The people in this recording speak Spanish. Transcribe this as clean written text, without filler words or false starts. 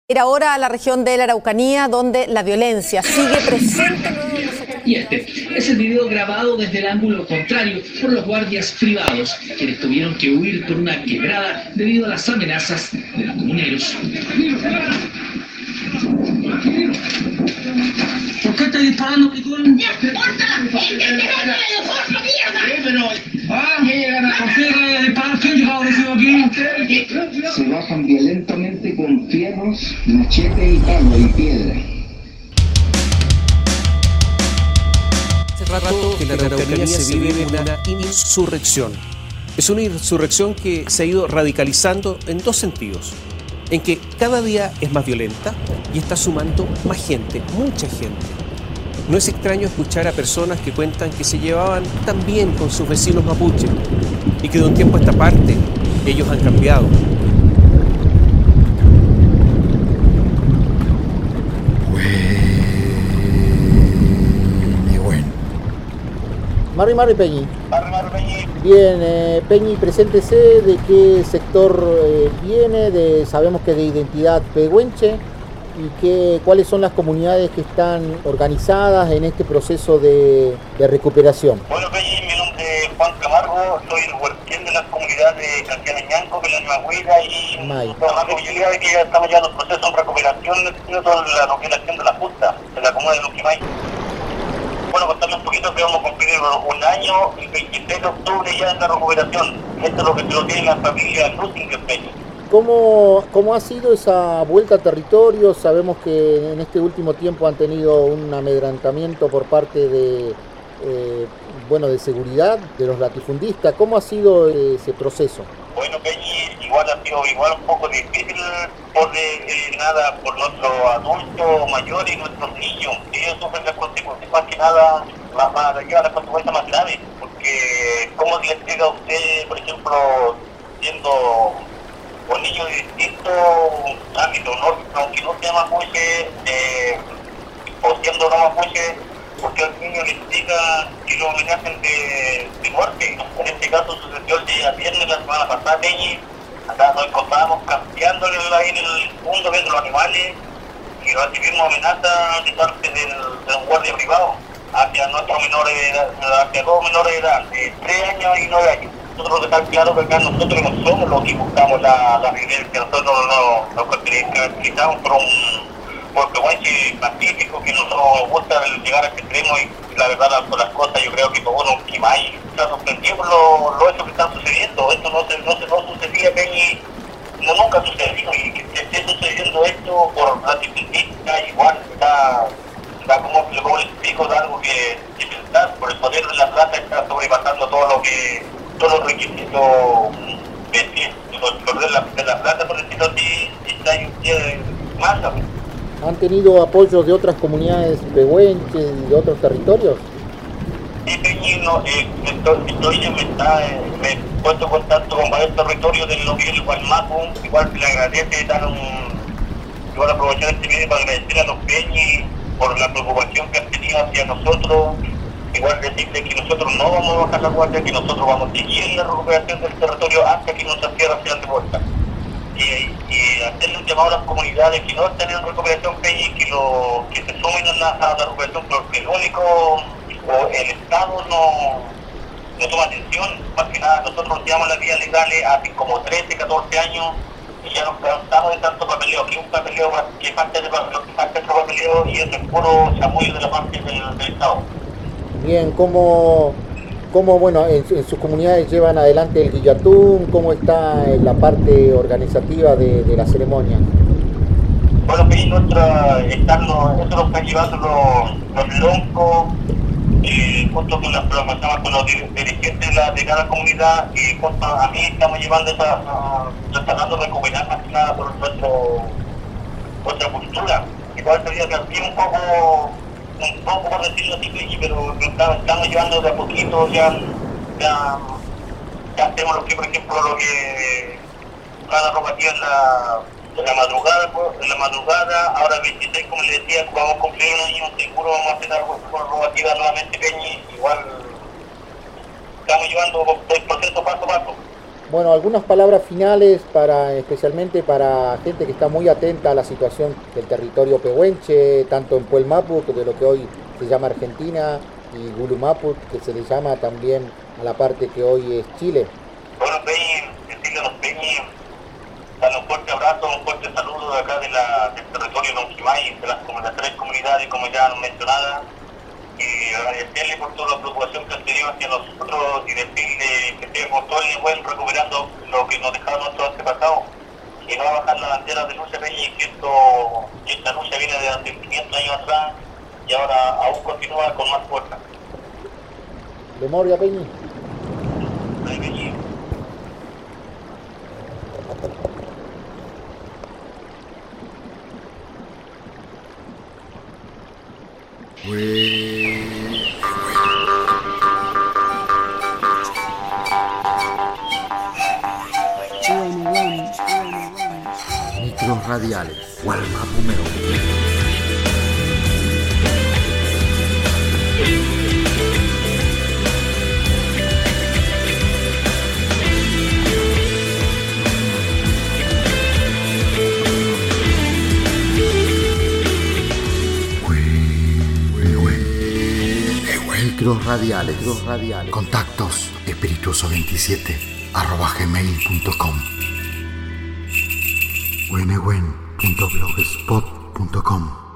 Ir ahora a la región de la Araucanía, donde la violencia sigue presente. Y este es el video grabado desde el ángulo contrario por los guardias privados, quienes tuvieron que huir por una quebrada debido a las amenazas de los comuneros. ¿Por qué estás disparando, Picón? ¡No importa! ¿Qué llegan a confiar a disparar? ¿Quién llegaba recibo aquí? Se bajan violentamente con fierros, machete y palo y piedra. Hace rato que en la Araucanía se vive una insurrección. Es una insurrección que se ha ido radicalizando en dos sentidos. En que cada día es más violenta y está sumando más gente, mucha gente. No es extraño escuchar a personas que cuentan que se llevaban tan bien con sus vecinos mapuches y que de un tiempo a esta parte ellos han cambiado. Marri Peñi. Bien, Peñi, preséntese de qué sector viene, sabemos que de identidad pehuenche, y cuáles son las comunidades que están organizadas en este proceso de recuperación. Bueno, Peñi, mi nombre es Juan Camargo, soy el huerquén de las comunidades de Cantiana Ñanco, Pelán-Magüira y May. la mayoría de que ya estamos ya en el proceso de recuperación, haciendo la recuperación de la justa de la comuna de Luquimay. Bueno, contarles un poquito que vamos a cumplir un año, el 23 de octubre ya en la recuperación. Esto es lo que se lo tiene la familia Lusinger, Peñi. ¿Cómo ha sido esa vuelta a territorio? Sabemos que en este último tiempo han tenido un amedrentamiento por parte de seguridad, de los latifundistas. ¿Cómo ha sido ese proceso? Bueno, Peñi, igual ha sido un poco difícil por nuestros adultos mayores y nuestros niños. Ellos sufren las consecuencias más que nada, las consecuencias más graves, porque ¿cómo le explica a usted, por ejemplo, siendo un niño de distinto ámbito, aunque no sea mapuche, o siendo no mapuche, porque al niño le explica que lo amenacen de muerte? En este caso sucedió el día viernes, la semana pasada, Peñi. Acá nos encontrábamos cambiándole ahí en el mundo viendo los animales y recibimos amenazas de parte de un guardia privado hacia nuestros menores de edad, hacia dos menores de edad, de 3 años y 9 años. Nosotros está claro que acá nosotros no somos los que buscamos la violencia, nosotros nos caracterizamos por pehuenche pacífico, que no nos gusta llegar a este extremo, y la verdad por las cosas yo creo que todo un Quimay está sorprendido por los hechos que están sucediendo. Esto no sucedía, Peñi, nunca sucedió, y que esté sucediendo esto por latifundistas igual está como les explico, de algo que pensar. Por el poder de la plata está sobrepasando todos los requisitos de la plata, por decirlo así, está en masa. ¿Han tenido apoyo de otras comunidades pehuenches y de otros territorios? Sí, Peñi, me he puesto en contacto con varios territorios del Loquil, Gualmapu. Igual le agradece igual aprovechar este medio para agradecer a los Peñi por la preocupación que han tenido hacia nosotros. Igual decirles que nosotros no vamos a bajar la guardia, que nosotros vamos a seguir en la recuperación del territorio hasta que nuestras tierras sean devueltas. Y hacerle un llamado a las comunidades que no están en recuperación, Peñi, que se sumen a la recuperación, porque el Estado no toma atención. Más que nada, nosotros llevamos las vías legales hace como 13, 14 años y ya nos cansamos de tanto papeleo. Aquí un papeleo que falta otro papeleo, y eso es puro chamullo de la parte del Estado. Bien, ¿cómo en sus comunidades llevan adelante el guillatún? ¿Cómo está en la parte organizativa de la ceremonia? Bueno, Peñi, nosotros están llevando los loncos, junto con los dirigentes de cada comunidad, y junto a mí estamos llevando tratando de recuperar más que nada por nuestra cultura. Igual sería que así un poco por decirlo así, pero estamos llevando de a poquito, ya hacemos lo que cada rogativa en la madrugada, ahora el 26, como les decía, vamos a cumplir un año, seguro vamos a hacer algo con rogativa nuevamente, Peñi. Igual estamos llevando el proceso paso a paso. Bueno, algunas palabras finales especialmente para gente que está muy atenta a la situación del territorio pehuenche, tanto en Puel Maput, de lo que hoy se llama Argentina, y Gulu Maput, que se le llama también a la parte que hoy es Chile. Bueno, Peñi, decirle a los Peñi, darle un fuerte abrazo, un fuerte saludo de acá del territorio Lonquimay, de las 3 comunidades, como ya han mencionado, y agradecerle por toda la preocupación que han tenido hacia nosotros y decirle que estemos todos igual recuperando lo que nos dejaron nuestros antepasados y no bajar la bandera de lucha, Peñi, que esta lucha viene de hace 500 años atrás y ahora aún continúa con más fuerza. Memoria, Peñi. Peñi. Micros radiales. Gualmapumeo. Micros radiales. Contactos espirituoso27@gmail.com weneguen.blogspot.com